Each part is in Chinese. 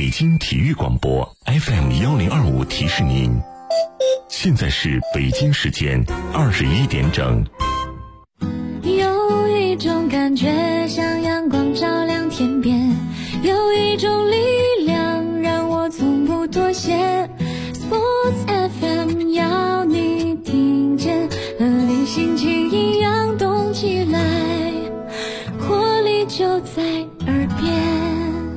北京体育广播 FM1025提示您，现在是北京时间21点整。 有一种感觉像阳光照亮天边，有一种力量让我从不妥协。 Sports FM 要你听见，和你心情一样动起来，活力就在耳边。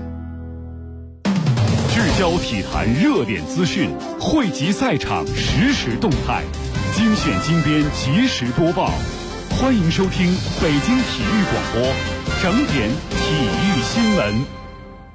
聚焦体坛热点资讯，汇集赛场实时动态，精选精编及时播报。欢迎收听北京体育广播整点体育新闻。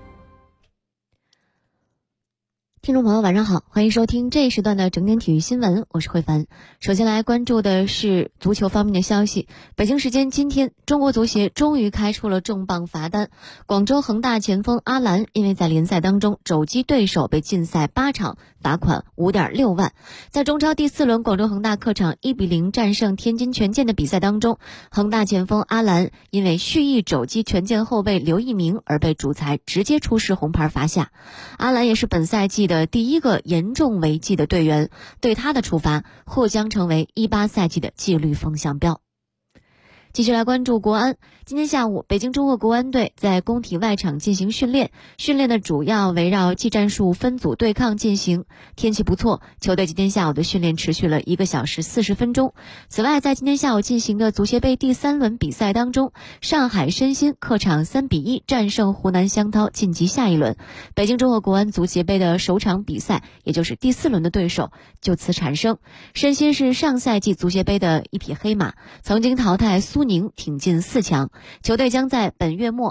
听众朋友晚上好，欢迎收听这一时段的整点体育新闻，我是慧凡。首先来关注的是足球方面的消息。北京时间今天，中国足协终于开出了重磅罚单。广州恒大前锋阿兰因为在联赛当中肘击对手被禁赛8场，罚款5.6万。在中超第4轮广州恒大客场1-0战胜天津权健的比赛当中，恒大前锋阿兰因为蓄意肘击权健后卫刘一鸣而被主裁直接出示红牌罚下。阿兰也是本赛季的第一个严重违纪的队员，对他的处罚或将成为18赛季的纪律风向标。继续来关注国安。今天下午，北京中赫国安队在工体外场进行训练，训练的主要围绕技战术分组对抗进行。天气不错，球队今天下午的训练持续了1个小时40分钟。此外，在今天下午进行的足协杯第3轮比赛当中，上海申鑫客场3-1战胜湖南湘涛，晋级下一轮。北京中赫国安足协杯的首场比赛，也就是第4轮的对手就此产生。申鑫是上赛季足协杯的一匹黑马，曾经淘汰苏宁挺进4强。球队将在本月末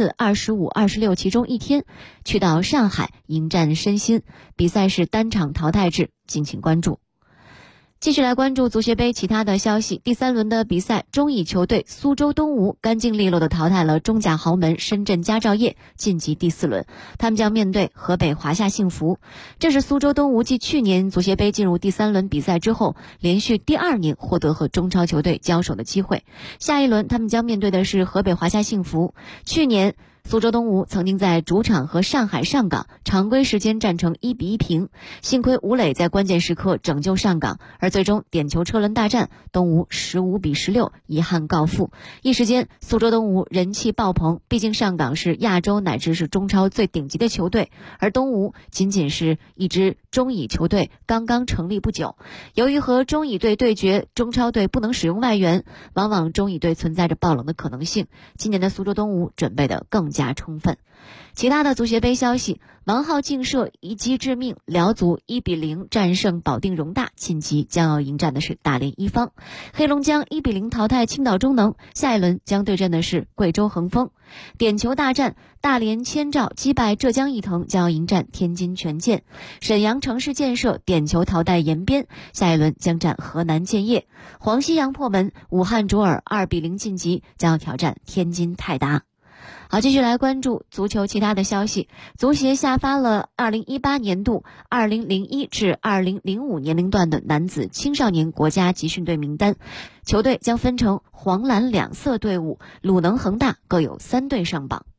24、25、26其中一天去到上海迎战申鑫，比赛是单场淘汰制，敬请关注。继续来关注足协杯其他的消息。第3轮的比赛，中乙球队苏州东吴干净利落地淘汰了中甲豪门深圳佳兆业，晋级第4轮。他们将面对河北华夏幸福。这是苏州东吴继去年足协杯进入第3轮比赛之后，连续第2年获得和中超球队交手的机会。下一轮他们将面对的是河北华夏幸福。去年苏州东吴曾经在主场和上海上港常规时间战成1-1平，幸亏吴磊在关键时刻拯救上港，而最终点球车轮大战，东吴15-16遗憾告负。一时间苏州东吴人气爆棚，毕竟上港是亚洲乃至是中超最顶级的球队，而东吴仅仅是一支中乙球队，刚刚成立不久。由于和中乙队对决，中超队不能使用外援，往往中乙队存在着爆冷的可能性。今年的苏州东吴准备的更加充分。其他的足协杯消息，王皓劲射一击致命，辽足1-0战胜保定容大，晋级，将要迎战的是大连一方。黑龙江1-0淘汰青岛中能，下一轮将对阵的是贵州恒丰。点球大战，大连千兆击败浙江毅腾，将要迎战天津权健。沈阳城市建设点球淘汰延边，下一轮将战河南建业。黄西洋破门，武汉卓尔2-0晋级，将要挑战天津泰达。好，继续来关注足球其他的消息。足协下发了2018年度2001至2005年龄段的男子青少年国家集训队名单，球队将分成黄蓝2色队伍，鲁能、恒大各有3队上榜。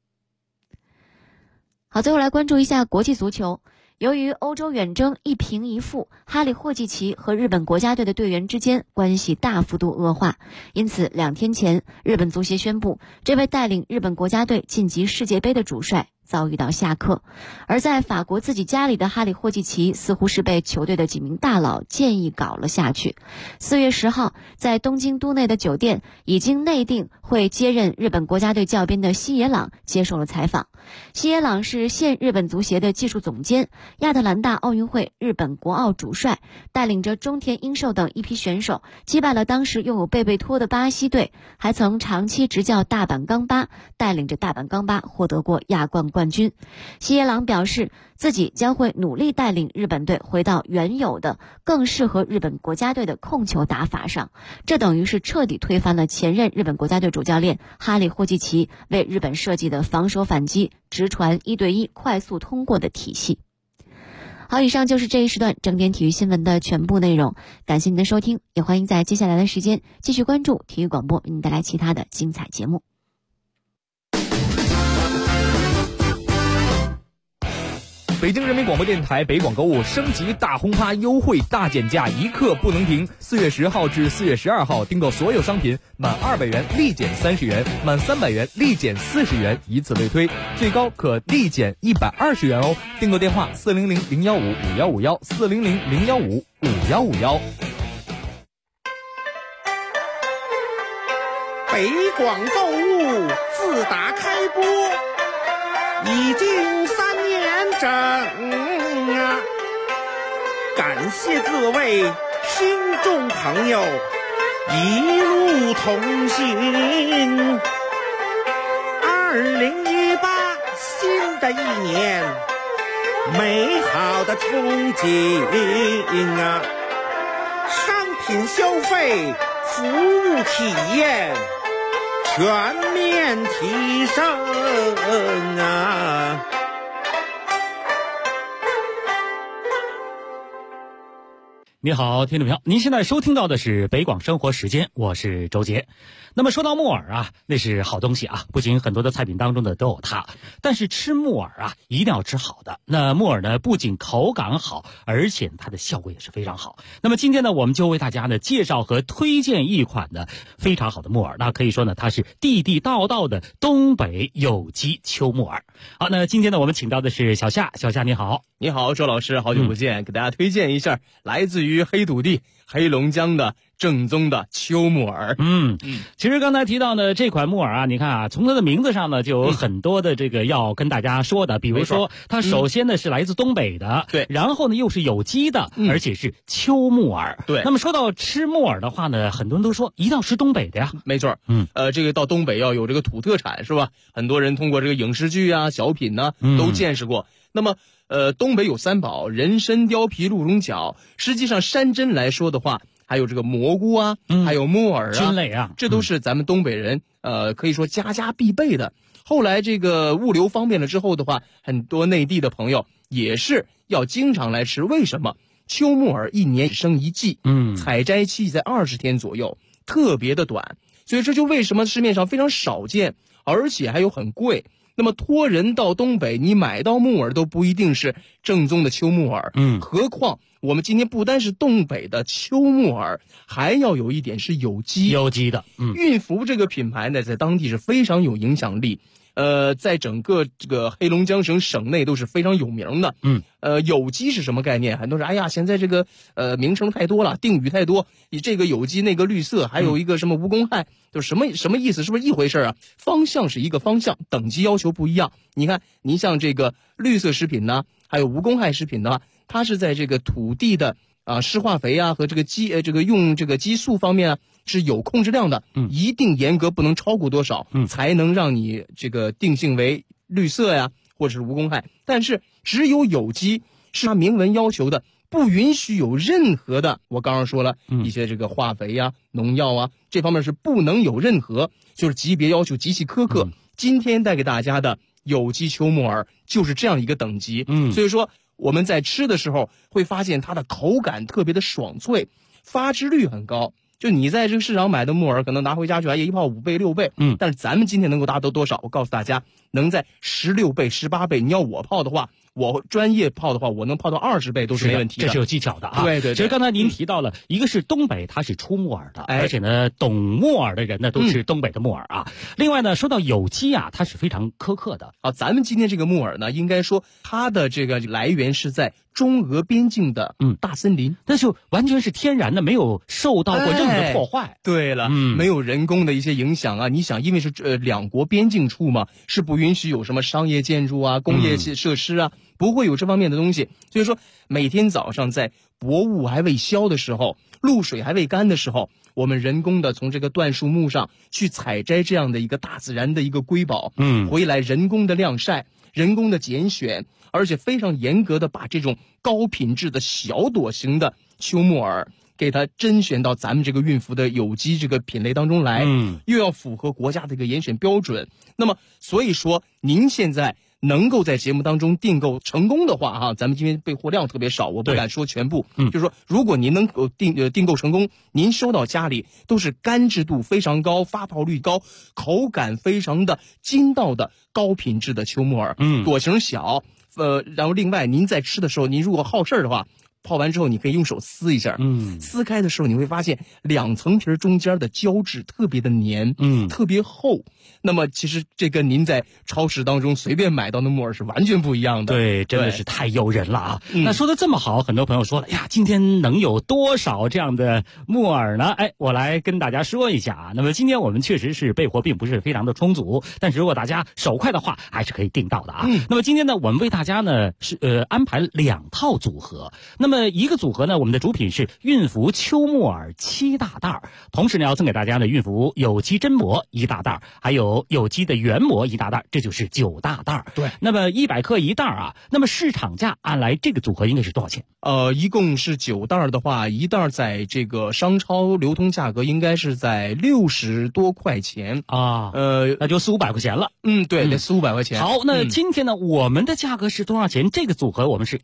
好，最后来关注一下国际足球。由于欧洲远征1平1负，哈里霍季奇和日本国家队的队员之间关系大幅度恶化，因此2天前，日本足协宣布，这位带领日本国家队晋级世界杯的主帅遭遇到下课。而在法国自己家里的哈里霍季奇似乎是被球队的几名大佬建议搞了下去。4月10号，在东京都内的酒店，已经内定会接任日本国家队教鞭的西野朗接受了采访。西野朗是现日本足协的技术总监，亚特兰大奥运会日本国奥主帅，带领着中田英寿等一批选手击败了当时拥有贝贝托的巴西队，还曾长期执教大阪钢巴，带领着大阪钢巴获得过亚冠冠军。西野朗表示，自己将会努力带领日本队回到原有的更适合日本国家队的控球打法上，这等于是彻底推翻了前任日本国家队主教练哈里霍季奇为日本设计的防守反击直传1对1快速通过的体系。好，以上就是这一时段整点体育新闻的全部内容，感谢您的收听，也欢迎在接下来的时间继续关注体育广播，为您带来其他的精彩节目。 北京人民广播电台北广购物升级大轰趴优惠大减价，一刻不能停。4月10号至4月12号，订购所有商品满200元立减30元，满300元立减40元，以此类推，最高可立减120元哦。订购电话400-015-5151，400-015-5151。 北广购物自打开播已经3年整啊，感谢各位听众朋友一路同行。2018新的一年，美好的憧憬啊，商品消费、服务体验全面提升啊！ 你好，听众朋友，您现在收听到的是北广生活时间，我是周杰。那么说到木耳啊，那是好东西啊，不仅很多的菜品当中的都有它，但是吃木耳啊，一定要吃好的。那木耳呢，不仅口感好，而且它的效果也是非常好。那么今天呢，我们就为大家呢介绍和推荐一款的非常好的木耳，那可以说呢，它是地地道道的东北有机秋木耳。好，那今天呢，我们请到的是小夏，小夏你好。 你好，周老师，好久不见，给大家推荐一下来自于黑土地黑龙江的正宗的秋木耳。 其实刚才提到呢，这款木耳啊，你看啊，从它的名字上呢，就有很多的这个要跟大家说的，比如说它首先呢是来自东北的， 对， 然后呢又是有机的，而且是秋木耳， 对。 那么说到吃木耳的话呢，很多人都说一定要吃东北的呀， 没错，这个到东北要有这个土特产是吧？很多人通过这个影视剧啊、小品呢都见识过。那么东北有三宝：人参、貂皮、鹿茸角。实际上山珍来说的话，还有这个蘑菇啊，还有木耳啊， 菌类啊， 这都是咱们东北人可以说家家必备的。后来这个物流方便了之后的话，很多内地的朋友也是要经常来吃。为什么？秋木耳1年只生1季，采摘期在20天左右，特别的短，所以这就为什么市面上非常少见，而且还有很贵。那么托人到东北，你买到木耳都不一定是正宗的秋木耳，何况我们今天不单是东北的秋木耳，还要有一点是有机的。 韵福这个品牌呢，在当地是非常有影响力，在整个这个黑龙江省内都是非常有名的。有机是什么概念？很多人哎呀，现在这个名称太多了，定语太多，你这个有机那个绿色，还有一个什么无公害，就什么意思？是不是一回事啊？方向是一个方向，等级要求不一样。你看，您像这个绿色食品呢，还有无公害食品呢，它是在这个土地的施化肥啊和这个用这个激素方面啊是有控制量的，一定严格，不能超过多少，才能让你这个定性为绿色呀或者是无公害。但是只有有机是它明文要求的，不允许有任何的，我刚刚说了一些这个化肥呀、农药啊，这方面是不能有任何，就是级别要求极其苛刻。今天带给大家的有机秋木耳就是这样一个等级。所以说我们在吃的时候会发现它的口感特别的爽脆，发汁率很高。就你在这个市场买的木耳，可能拿回家去一泡5倍6倍，但是咱们今天能够达到多少？我告诉大家，能在16倍18倍。你要我泡的话，我专业泡的话，我能泡到20倍都是没问题的。 这是有技巧的啊。 对。 其实刚才您提到了，一个是东北，它是出木耳的，而且呢，懂木耳的人呢都是东北的木耳啊。另外呢，说到有机啊，它是非常苛刻的。 咱们今天这个木耳呢，应该说它的这个来源是在中俄边境的大森林， 那就完全是天然的，没有受到过任何的破坏。 对了，没有人工的一些影响啊。你想，因为是两国边境处嘛，是不允许有什么商业建筑啊、工业设施啊，不会有这方面的东西。所以说，每天早上在薄雾还未消的时候，露水还未干的时候，我们人工的从这个椴树木上去采摘这样的一个大自然的一个瑰宝，回来人工的晾晒、人工的拣选，而且非常严格的把这种高品质的小朵型的秋木耳给它甄选到咱们这个韵福的有机这个品类当中来，又要符合国家的一个严选标准。那么所以说，您现在能够在节目当中订购成功的话咱们今天备货量特别少，我不敢说全部，就是说如果您能够订购成功，您收到家里都是干制度非常高、发泡率高、口感非常的筋道的高品质的秋木耳，朵型小， 然后另外您在吃的时候，您如果好事儿的话，泡完之后你可以用手撕一下，撕开的时候你会发现2层皮中间的胶质特别的黏，特别厚。那么其实这跟您在超市当中随便买到的木耳是完全不一样的。 对，真的是太诱人了啊！那说的这么好，很多朋友说了呀，今天能有多少这样的木耳呢？我来跟大家说一下啊。那么今天我们确实是备货并不是非常的充足，但是如果大家手快的话，还是可以订到的啊。那么今天呢，我们为大家呢是安排了2套组合。那么一个组合呢，我们的主品是韵福秋木耳7大袋，同时呢要赠给大家呢韵福有机榛蘑1大袋，还有有机的原蘑1大袋，这就是9大袋。 对， 那么100克1袋啊，那么市场价按来这个组合应该是多少钱？ 一共是9袋的话，一袋在这个商超流通价格应该是在60多块钱啊，那就400-500块钱了。 对，得400-500块钱。 好，那今天呢，我们的价格是多少钱？这个组合我们是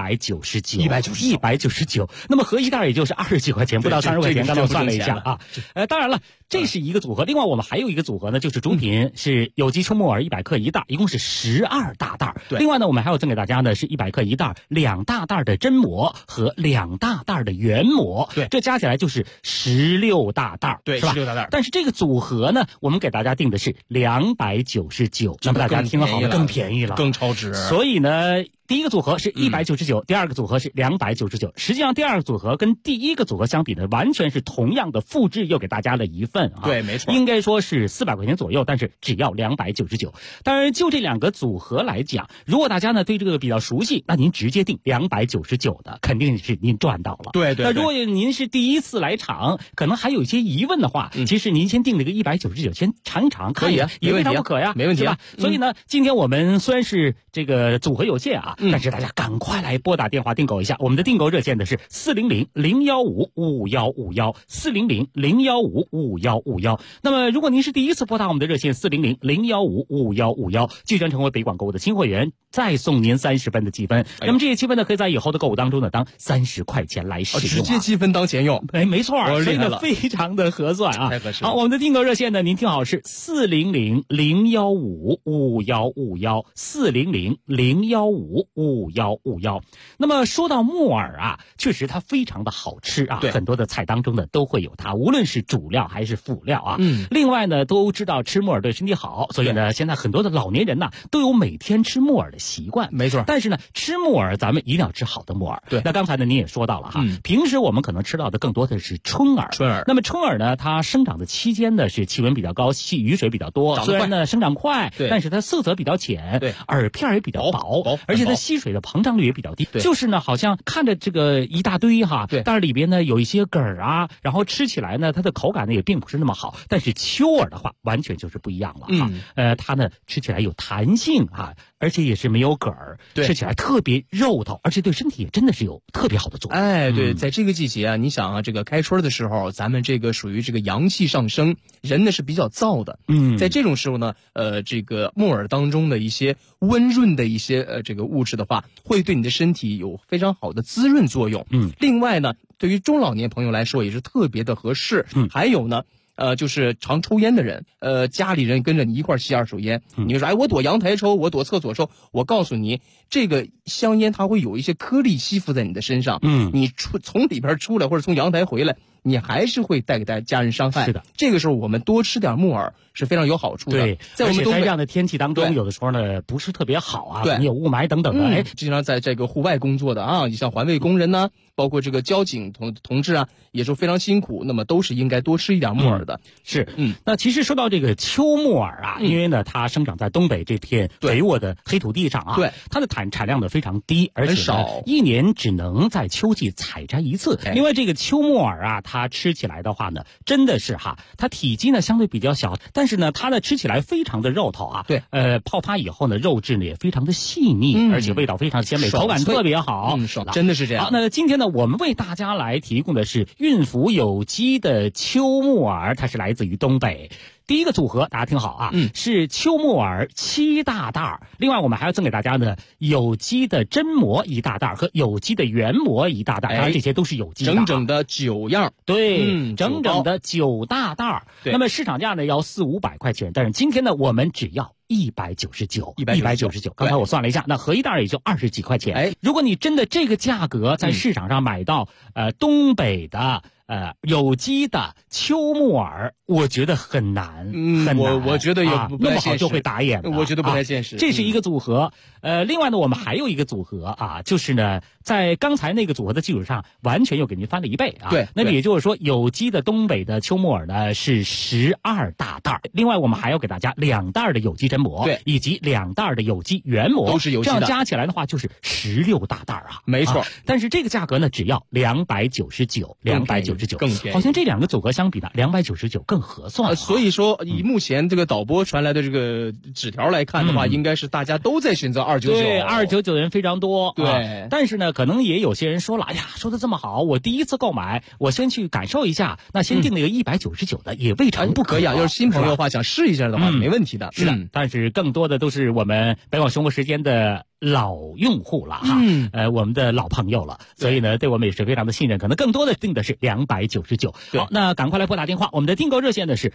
199，那么合一袋也就是20几块钱，不到30块钱。刚才我算了一下啊，当然了，这是一个组合。另外我们还有一个组合呢，就是主品是有机秋木耳100克1袋，一共是12大袋。另外呢，我们还要赠给大家呢是100克1袋2大袋的榛蘑和2大袋的原蘑， 对， 这加起来就是16大袋， 对， 是吧？ 16大袋。 但是这个组合呢，我们给大家定的是299，那么大家听好了，更便宜了， 更超值。 所以呢，第一个组合是199，第二个组合是299。实际上，第二个组合跟第一个组合相比呢，完全是同样的复制，又给大家了一份啊。 对，没错， 应该说是400块钱左右，但是只要299。当然，就这2个组合来讲，如果大家呢对这个比较熟悉，那您直接订299的，肯定是您赚到了。 对。 那如果您是第一次来场，可能还有一些疑问的话，其实您先订这个199，先尝一尝， 可以啊， 也未尝不可呀， 没问题吧？所以呢，今天我们虽然是这个组合有限啊，但是大家赶快来拨打电话订购一下。我们的订购热线的是400-015-5151，400-015-5151。那么如果您是第一次拨打我们的热线400-015-5151，即将成为北广购的新会员，再送您30分的积分。那么这些积分呢，可以在以后的购物当中呢当30块钱来使用， 直接积分当钱用。 没错，所以呢非常的合算啊。 太合适了。 好，我们的订购热线呢，您听好是400-015-5151，400-015-5151。那么说到木耳啊，确实它非常的好吃啊，很多的菜当中呢都会有它，无论是主料还是辅料啊。另外呢，都知道吃木耳对身体好，所以呢，现在很多的老年人呢都有每天吃木耳的习惯。 没错。 但是呢，吃木耳咱们一定要吃好的木耳。 对。 那刚才呢您也说到了哈，平时我们可能吃到的更多的是春耳。那么春耳呢，它生长的期间呢是气温比较高，雨水比较多，虽然呢生长快，但是它色泽比较浅，耳片也比较薄，而且它吸水的膨胀率也比较低。就是呢，好像看着这个一大堆哈，但是里边呢有一些梗儿啊，然后吃起来呢它的口感呢也并不是那么好。但是秋耳的话，完全就是不一样了哈。它呢吃起来有弹性啊，而且也是没有梗儿，吃起来特别肉头，而且对身体也真的是有特别好的作用。 对，在这个季节啊，你想啊，这个开春的时候，咱们这个属于这个阳气上升，人呢是比较燥的。在这种时候呢，这个木耳当中的一些温润的一些这个物质的话，会对你的身体有非常好的滋润作用。另外呢，对于中老年朋友来说也是特别的合适。还有呢。就是常抽烟的人，家里人跟着你一块吸二手烟，你说我躲阳台抽，我躲厕所抽，我告诉你，这个香烟它会有一些颗粒吸附在你的身上，你从里边出来或者从阳台回来，你还是会带给家人伤害。 是的， 这个时候我们多吃点木耳是非常有好处的。 对， 在我们这样的天气当中，有的时候呢不是特别好啊，你有雾霾等等的。 经常在这个户外工作的啊，你像环卫工人呢，包括这个交警同志啊，也是非常辛苦，那么都是应该多吃一点木耳的。 是，那其实说到这个秋木耳啊，因为呢它生长在东北这片肥沃的黑土地上啊，它的产量呢非常低，而且呢一年只能在秋季采摘一次。另外这个秋木耳啊，它吃起来的话呢，真的是它体积呢相对比较小，但是呢它呢吃起来非常的肉头啊。泡发以后呢，肉质呢也非常的细腻，而且味道非常鲜美，口感特别好。 真的是这样。 好，那今天呢，我们为大家来提供的是韵福有机的秋木耳，它是来自于东北。第一个组合大家听好啊，是秋木耳7大袋，另外我们还要赠给大家呢有机的榛蘑1大袋和有机的原蘑1大袋，当然这些都是有机的， 整整的9样。 对，整整的9大袋。那么市场价呢要400-500块钱，但是今天呢我们只要 199。刚才我算了一下，那合一袋也就20几块钱。 哎， 如果你真的这个价格在市场上买到东北的有机的秋木耳，我觉得很难，很难。 我觉得也不那么好太现实， 就会打眼的， 我觉得不太现实。 这是一个组合。另外呢，我们还有一个组合啊，就是呢，在刚才那个组合的基础上，完全又给您翻了1倍啊。 对， 那么也就是说，有机的东北的秋木耳呢是12大袋，另外我们还要给大家2袋的有机真膜， 对， 以及2袋的有机原膜， 都是有机的， 这样加起来的话就是16大袋啊。 没错， 但是这个价格呢，只要299， 更便宜。 好像这2个组合相比呢，299更合算。 所以说，以目前这个导播传来的这个纸条来看的话，应该是大家都在选择299。 对，299的人非常多。 对， 但是呢，可能也有些人说了，哎呀，说的这么好，我第一次购买，我先去感受一下，那先定那个199的也未尝不可。 要是新朋友的话，想试一下的话，没问题的。 是的，但是更多的都是我们北广生活时间的老用户了哈，我们的老朋友了，所以呢，对我们也是非常的信任，可能更多的定的是299。好，那赶快来拨打电话，我们的订购热线呢是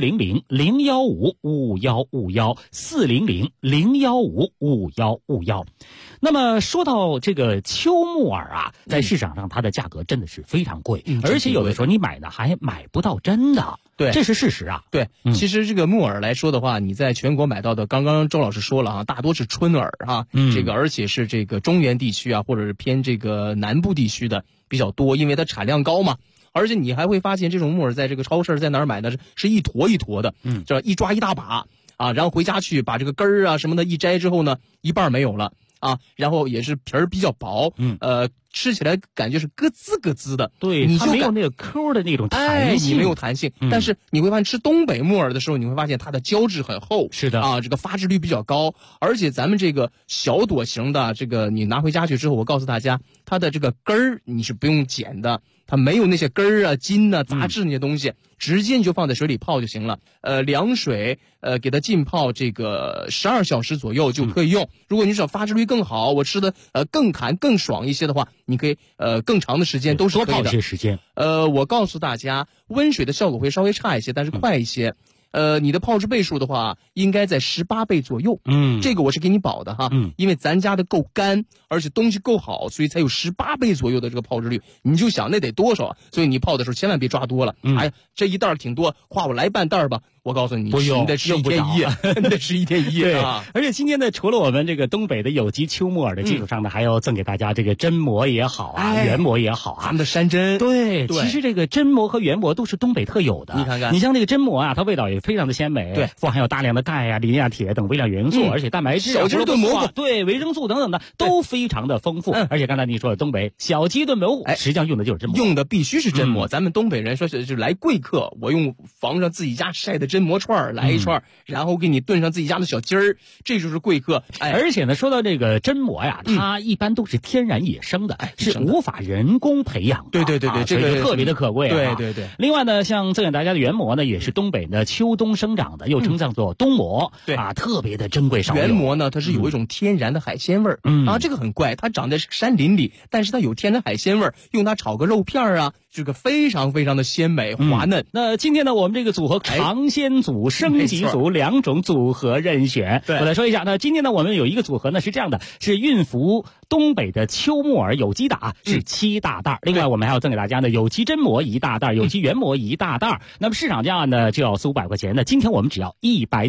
400-015-5151，400-015-5151。那么说到这个秋木耳啊，在市场上它的价格真的是非常贵，而且有的时候你买呢还买不到真的。 对， 这是事实啊。 对，其实这个木耳来说的话，你在全国买到的，刚刚周老师说了啊，大多是春耳哈，这个而且是这个中原地区啊，或者是偏这个南部地区的比较多，因为它产量高嘛。而且你还会发现，这种木耳在这个超市在哪儿买呢？是一坨一坨的，这一抓一大把啊，然后回家去把这个根儿啊什么的一摘之后呢，一半没有了啊，然后也是皮儿比较薄，吃起来感觉是咯吱咯吱的， 对， 你就没有那个抠的那种弹性， 你没有弹性。但是你会发现吃东北木耳的时候，你会发现它的胶质很厚， 是的啊，这个发质率比较高，而且咱们这个小朵型的这个你拿回家去之后，我告诉大家，它的这个根儿你是不用剪的，它没有那些根儿啊、筋啊、杂质那些东西，直接你就放在水里泡就行了。凉水给它浸泡这个12小时左右就可以用。如果你想发质率更好，我吃的更弹更爽一些的话，你可以更长的时间都是可以的。 多泡一些时间。 我告诉大家，温水的效果会稍微差一些，但是快一些。你的泡制倍数的话，应该在18倍左右。这个我是给你保的哈。因为咱家的够干，而且东西够好，所以才有18倍左右的这个泡制率。你就想那得多少啊？所以你泡的时候千万别抓多了。哎呀，这一袋挺多，夸我来半袋吧。我告诉你，你得吃1天1夜，你得吃1天1夜啊！ 而且今天呢，除了我们这个东北的有机秋木耳的基础上呢，还要赠给大家这个真膜也好啊，原膜也好啊， 咱们的山珍。 对，其实这个真膜和原膜都是东北特有的。 你看看， 你像这个真膜啊，它味道也非常的鲜美， 对， 富含有大量的钙啊、磷啊、铁等微量元素，而且蛋白质、 小鸡炖蘑菇， 对，维生素等等的都非常的丰富。而且刚才你说的东北小鸡炖蘑菇，实际上用的就是真膜， 用的必须是真膜。咱们东北人说是来贵客，我用房上自己家晒的真膜串来一串，然后给你炖上自己家的小鸡儿，这就是贵客。 而且呢，说到这个真膜呀，它一般都是天然野生的，是无法人工培养的。 对，这个特别的可贵啊。 对。 另外呢，像赠给大家的原膜呢，也是东北的秋冬生长的，又称叫做冬膜， 对啊，特别的珍贵少有。 原膜呢，它是有一种天然的海鲜味儿，啊，这个很怪，它长在山林里，但是它有天然海鲜味儿，用它炒个肉片啊，这个非常非常的鲜美滑嫩。 那今天呢，我们这个组合尝鲜组、升级组2种组合任选。我来说一下，那今天呢，我们有一个组合呢是这样的，是运福东北的秋木耳有机的啊，是7大袋。另外我们还要赠给大家呢有机真膜1大袋，有机原膜1大袋。那么市场价呢就要400-500块钱，那今天我们只要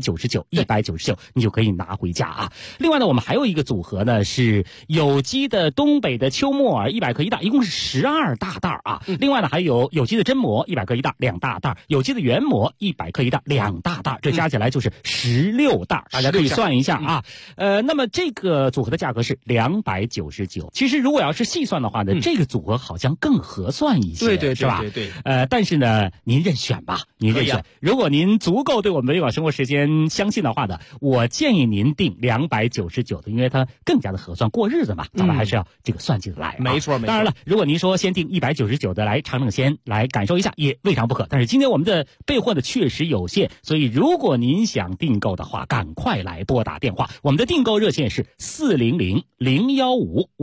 199，你就可以拿回家啊。另外呢，我们还有一个组合呢是有机的东北的秋木耳100克1袋，一共是12大袋啊。另外呢，还有有机的真膜100克1袋2大袋，有机的原膜100克1袋2大袋，这加起来就是16袋，大家可以算一下啊。那么这个组合的价格是299。其实如果要是细算的话呢，这个组合好像更合算一些， 对， 是吧？ 对。 但是呢，您任选吧，您任选。如果您足够对我们北广生活时间相信的话呢，我建议您定299的，因为它更加的合算，过日子嘛，咱们还是要这个算起来。 没错。 当然了，如果您说先定199的来尝鲜，来感受一下，也未尝不可。但是今天我们的备货呢确实有限，所以如果您想订购的话，赶快来拨打电话。我们的订购热线是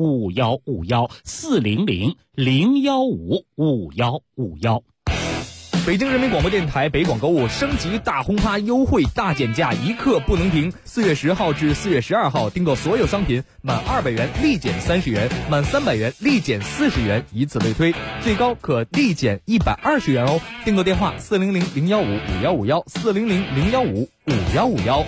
400-015-5151，400-015-5151。 北京人民广播电台北广购物升级大轰趴优惠大减价，一刻不能停。4月10号至4月12号，订购所有商品满200元立减30元，满300元立减40元，以此类推，最高可立减120元哦。订购电话400-015-5151，400-015-5151。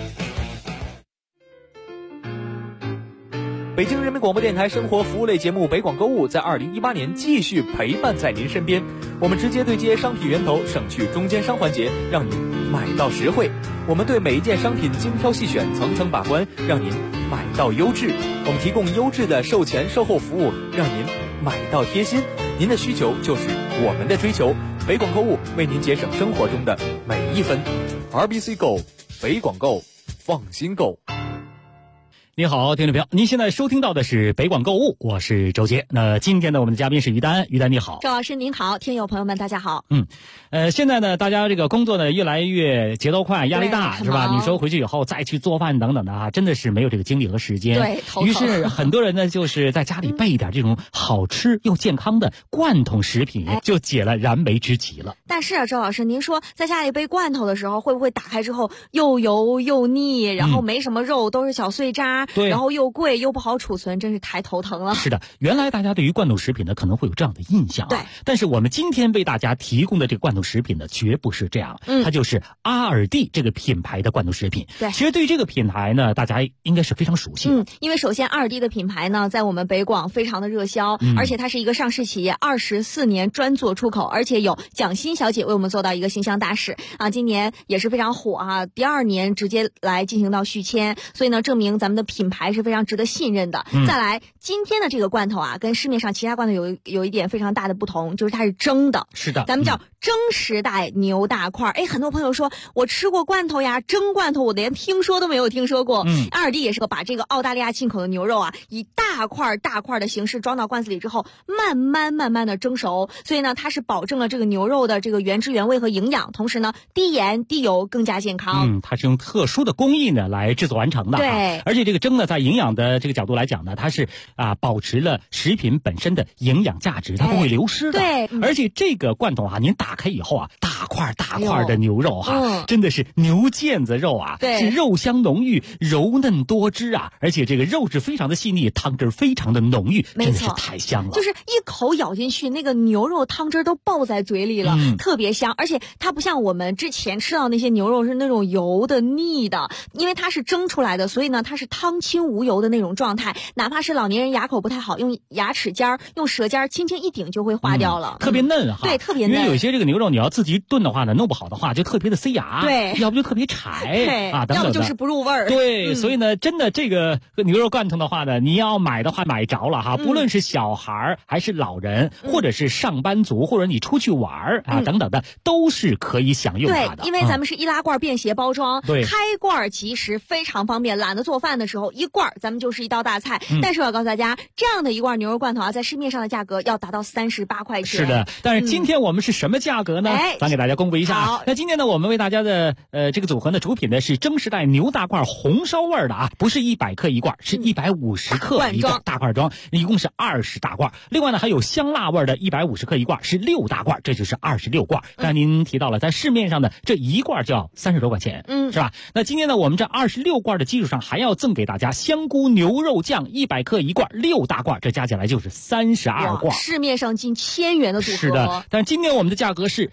北京人民广播电台生活服务类节目北广购物在2018年继续陪伴在您身边。我们直接对接商品源头，省去中间商环节，让您买到实惠。我们对每一件商品精挑细选，层层把关，让您买到优质。我们提供优质的售前售后服务，让您买到贴心。您的需求就是我们的追求。北广购物为您节省生活中的每一分。RBC Go， 北广购，放心购。 你好，听众朋友，您现在收听到的是北广购物，我是周杰。那今天呢，我们的嘉宾是于丹，于丹你好。 周老师您好，听友朋友们大家好。 现在呢，大家这个工作呢越来越节奏快，压力大，是吧？你说回去以后再去做饭等等的啊，真的是没有这个精力和时间。 对， 于是很多人呢，就是在家里备一点这种好吃又健康的罐头食品，就解了燃眉之急了。 但是啊，周老师，您说在家里备罐头的时候，会不会打开之后又油又腻，然后没什么肉，都是小碎渣， 对， 然后又贵又不好储存，真是太头疼了。 是的，原来大家对于罐头食品呢可能会有这样的印象啊， 对。 但是我们今天为大家提供的这个罐头食品呢，绝不是这样，它就是阿尔蒂这个品牌的罐头食品。 对， 其实对于这个品牌呢，大家应该是非常熟悉的。 因为首先阿尔蒂的品牌呢，在我们北广非常的热销，而且它是一个上市企业，24年专做出口，而且有蒋欣小姐为我们做到一个形象大使啊，今年也是非常火啊，第2年直接来进行到续签，所以呢，证明咱们的品牌是非常值得信任的。再来，今天的这个罐头啊，跟市面上其他罐头有一点非常大的不同，就是它是蒸的。 是的， 咱们叫蒸时代牛大块。很多朋友说我吃过罐头呀，蒸罐头我连听说都没有听说过。阿尔蒂也是把这个澳大利亚进口的牛肉啊，以大块的形式装到罐子里之后，慢慢的蒸熟，所以呢，它是保证了这个牛肉的这个原汁原味和营养，同时呢，低盐低油，更加健康。 它是用特殊的工艺呢来制作完成的。 对， 而且这个蒸呢，在营养的这个角度来讲呢，它是保持了食品本身的营养价值，它不会流失的。 对， 而且这个罐头啊，您打开以后啊，大块的牛肉真的是牛腱子肉啊，是肉香浓郁，柔嫩多汁啊，而且这个肉质非常的细腻，汤汁非常的浓郁，真的是太香了。 就是一口咬进去，那个牛肉汤汁都爆在嘴里了，特别香。而且它不像我们之前吃到那些牛肉是那种油的腻的，因为它是蒸出来的，所以呢，它是汤清无油的那种状态，哪怕是老年人牙口不太好，用牙齿尖儿、用舌尖儿轻轻一顶就会化掉了， 特别嫩哈。 对，特别嫩。 因为有些这个牛肉你要自己炖的话呢，弄不好的话就特别的塞牙， 对， 要不就特别柴啊，等等的， 要不就是不入味儿。 对，所以呢，真的这个牛肉罐头的话呢，你要买的话买着了哈，不论是小孩还是老人，或者是上班族，或者你出去玩等等的，都是可以享用它的。 对，因为咱们是易拉罐便携包装， 对， 开罐即食，非常方便。懒得做饭的时候，一罐咱们就是一道大菜。但是我要告诉大家，这样的一罐牛肉罐头啊，在市面上的价格要达到38块钱。 是的，但是今天我们是什么价格呢？咱给大家公布一下。 好， 那今天呢，我们为大家的这个组合呢，主品呢是蒸时代牛大块红烧味的啊，不是100克一罐，是150克一罐大块装，一共是20大罐。另外呢，还有香辣味的150克一罐，是6大罐，这就是26罐。刚才您提到了，在市面上的这一罐就要30多块钱，是吧？那今天呢，我们这26罐的基础上，还要赠给大家香菇牛肉酱100克一罐，6大罐，这加起来就是32罐。 市面上近1000元的组合。 是的，但今天我们的价格是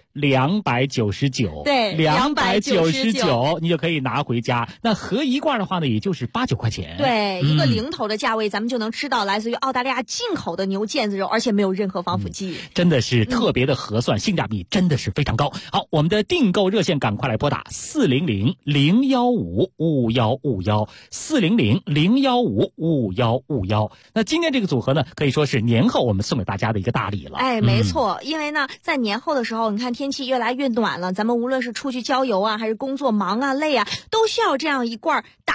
299， 对 ，299，你就可以拿回家。那合一罐的话呢，也就是8、9块钱。 对，一个零头的价位，咱们就能吃到来自于澳大利亚进口的牛腱子肉，而且没有任何防腐剂， 真的是特别的合算，性价比真的是非常高。好，我们的订购热线赶快来拨打400-015-5151，400-015-5151。那今天这个组合呢，可以说是年后我们送给大家的一个大礼了。 没错，因为呢，在年后的时候，你看天气越来越暖了，咱们无论是出去郊游啊，还是工作忙啊、累啊，都需要这样一罐打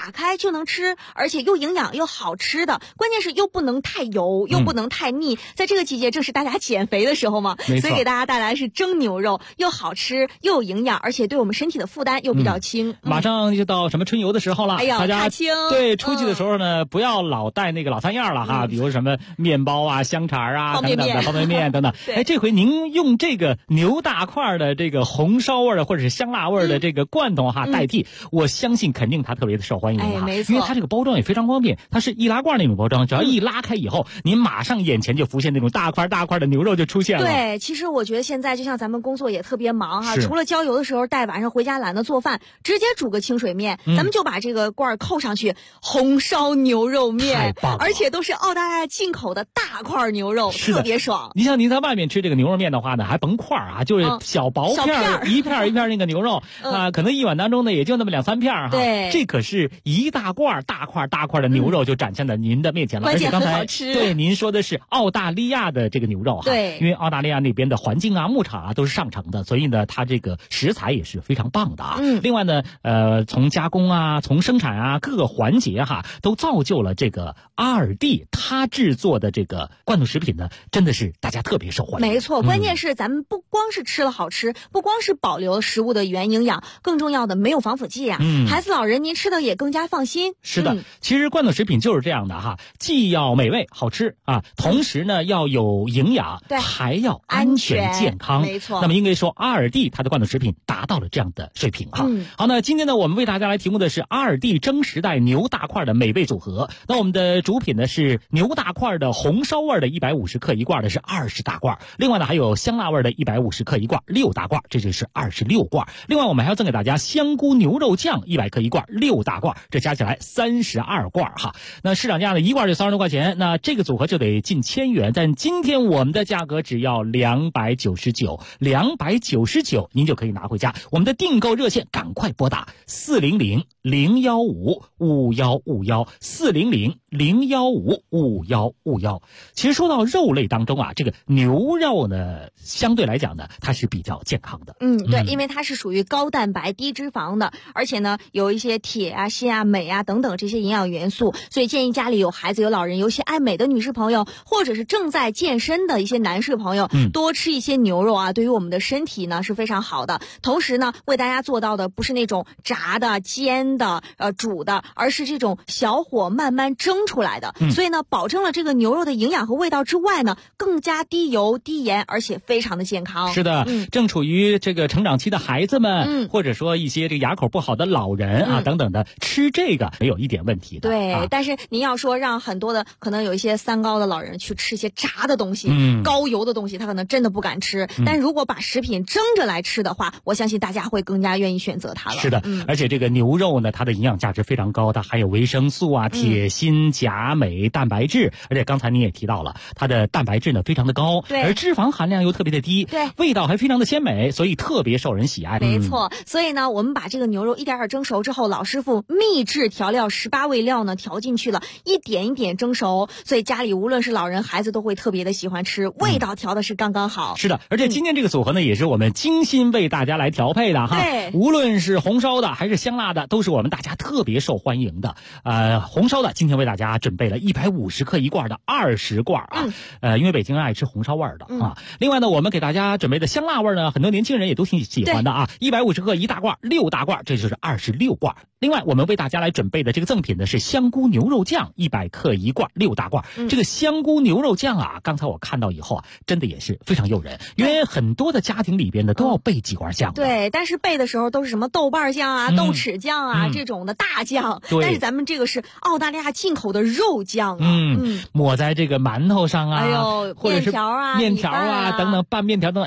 打开就能吃，而且又营养又好吃的，关键是又不能太油，又不能太腻。在这个季节正是大家减肥的时候嘛，所以给大家带来是蒸牛肉，又好吃又有营养，而且对我们身体的负担又比较轻。 马上就到什么春游的时候了， 哎呀， 大家对出去的时候呢，不要老带那个老三样了哈，比如什么面包啊、香肠啊等等的方便面等等。哎，这回您用这个牛大块的这个红烧味的或者是香辣味的这个罐头哈代替，我相信肯定它特别的受欢迎哈， 没错， 因为它这个包装也非常方便，它是易拉罐那种包装，只要一拉开以后，您马上眼前就浮现那种大块的牛肉就出现了。 对，其实我觉得现在就像咱们工作也特别忙哈，除了郊游的时候带晚上回家懒得做饭，直接煮个清水面，咱们就把这个罐扣上去，红烧牛肉面，而且都是澳大利亚进口的大块牛肉，特别爽。 你像您在外面吃这个牛肉面的话呢，还甭块啊，就是小薄片，一片一片那个牛肉啊，可能一碗当中呢也就那么2-3片哈。 对， 这可是一大块大块的牛肉就展现在您的面前了， 而且刚才很好吃。 对，您说的是澳大利亚的这个牛肉哈， 对， 因为澳大利亚那边的环境啊、牧场啊都是上乘的，所以呢，它这个食材也是非常棒的啊。另外呢，从加工啊、从生产啊各个环节哈，都造就了这个阿尔蒂它制作的这个罐头食品呢，真的是大家特别受欢迎。 没错，关键是咱们不光是吃了好吃，不光是保留食物的原营养，更重要的没有防腐剂啊。孩子老人您吃的也更加放心。 是的，其实罐头食品就是这样的哈，既要美味好吃啊，同时呢要有营养，还要安全健康。 没错。 那么应该说阿尔蒂它的罐头食品达到了这样的水平哈。好，那今天呢我们为大家来提供的是阿尔蒂蒸时代牛大块的美味组合。那我们的主品呢是牛大块的红烧味的150克一罐的是20大罐，另外呢还有香辣味的150克一罐6大罐，这就是26罐。另外我们还要赠给大家香菇牛肉酱100克一罐6大罐，这加起来32罐哈。那市场价呢一罐就30多块钱，那这个组合就得近1000元，但今天我们的价格只要299，您就可以拿回家。我们的订购热线赶快拨打400-015-5151，400-015-5151。其实说到肉类当中啊，这个牛肉呢相对来讲呢它是比较健康的。 对，因为它是属于高蛋白低脂肪的，而且呢有一些铁啊、锌啊、镁啊等等这些营养元素，所以建议家里有孩子有老人，尤其爱美的女士朋友，或者是正在健身的一些男士朋友，多吃一些牛肉啊，对于我们的身体呢是非常好的。同时呢为大家做到的不是那种炸的、煎的、煮的，而是这种小火慢慢蒸出来的，所以呢保证了这个牛肉的营养和味道之外呢，更加低油低盐，而且非常的健康。 是的，正处于这个成长期的孩子们，或者说一些这个牙口不好的老人啊等等的，吃这个没有一点问题的。 对，但是您要说让很多的可能有一些三高的老人去吃一些炸的东西，高油的东西，他可能真的不敢吃。但如果把食品蒸着来吃的话，我相信大家会更加愿意选择它了。 是的，而且这个牛肉呢，它的营养价值非常高，它含有维生素啊、铁、锌、钾、镁、蛋白质，而且刚才您也提到了，它的蛋白质呢非常的高，而脂肪含量又特别的低，味道还非常的鲜美，所以特别受人喜爱。 没错，所以呢，我们把这个牛肉一点点蒸熟之后，老师傅秘制调料18味料呢调进去了，一点一点蒸熟，所以家里无论是老人孩子都会特别的喜欢吃，味道调的是刚刚好。 是的，而且今天这个组合呢也是我们精心为大家来调配的哈，无论是红烧的还是香辣的，都是我们大家特别受欢迎的。红烧的今天为大家准备了150克一罐的20罐啊，因为北京人爱吃红烧味的啊。另外呢，我们给大家准备的香辣味呢，很多年轻人也都挺喜欢的啊，150克一大罐6大罐，这就是26罐。另外我们为大家来准备的这个赠品呢是香菇牛肉酱100克一罐6大罐。这个香菇牛肉酱啊，刚才我看到以后啊，真的也是非常诱人，因为很多的家庭里边呢都要备几罐酱。 对，但是备的时候都是什么豆瓣酱啊、豆豉酱啊这种的大酱，但是咱们这个是澳大利亚进口的肉酱啊， 抹在这个馒头上啊，或者是面条啊等等拌面条等等。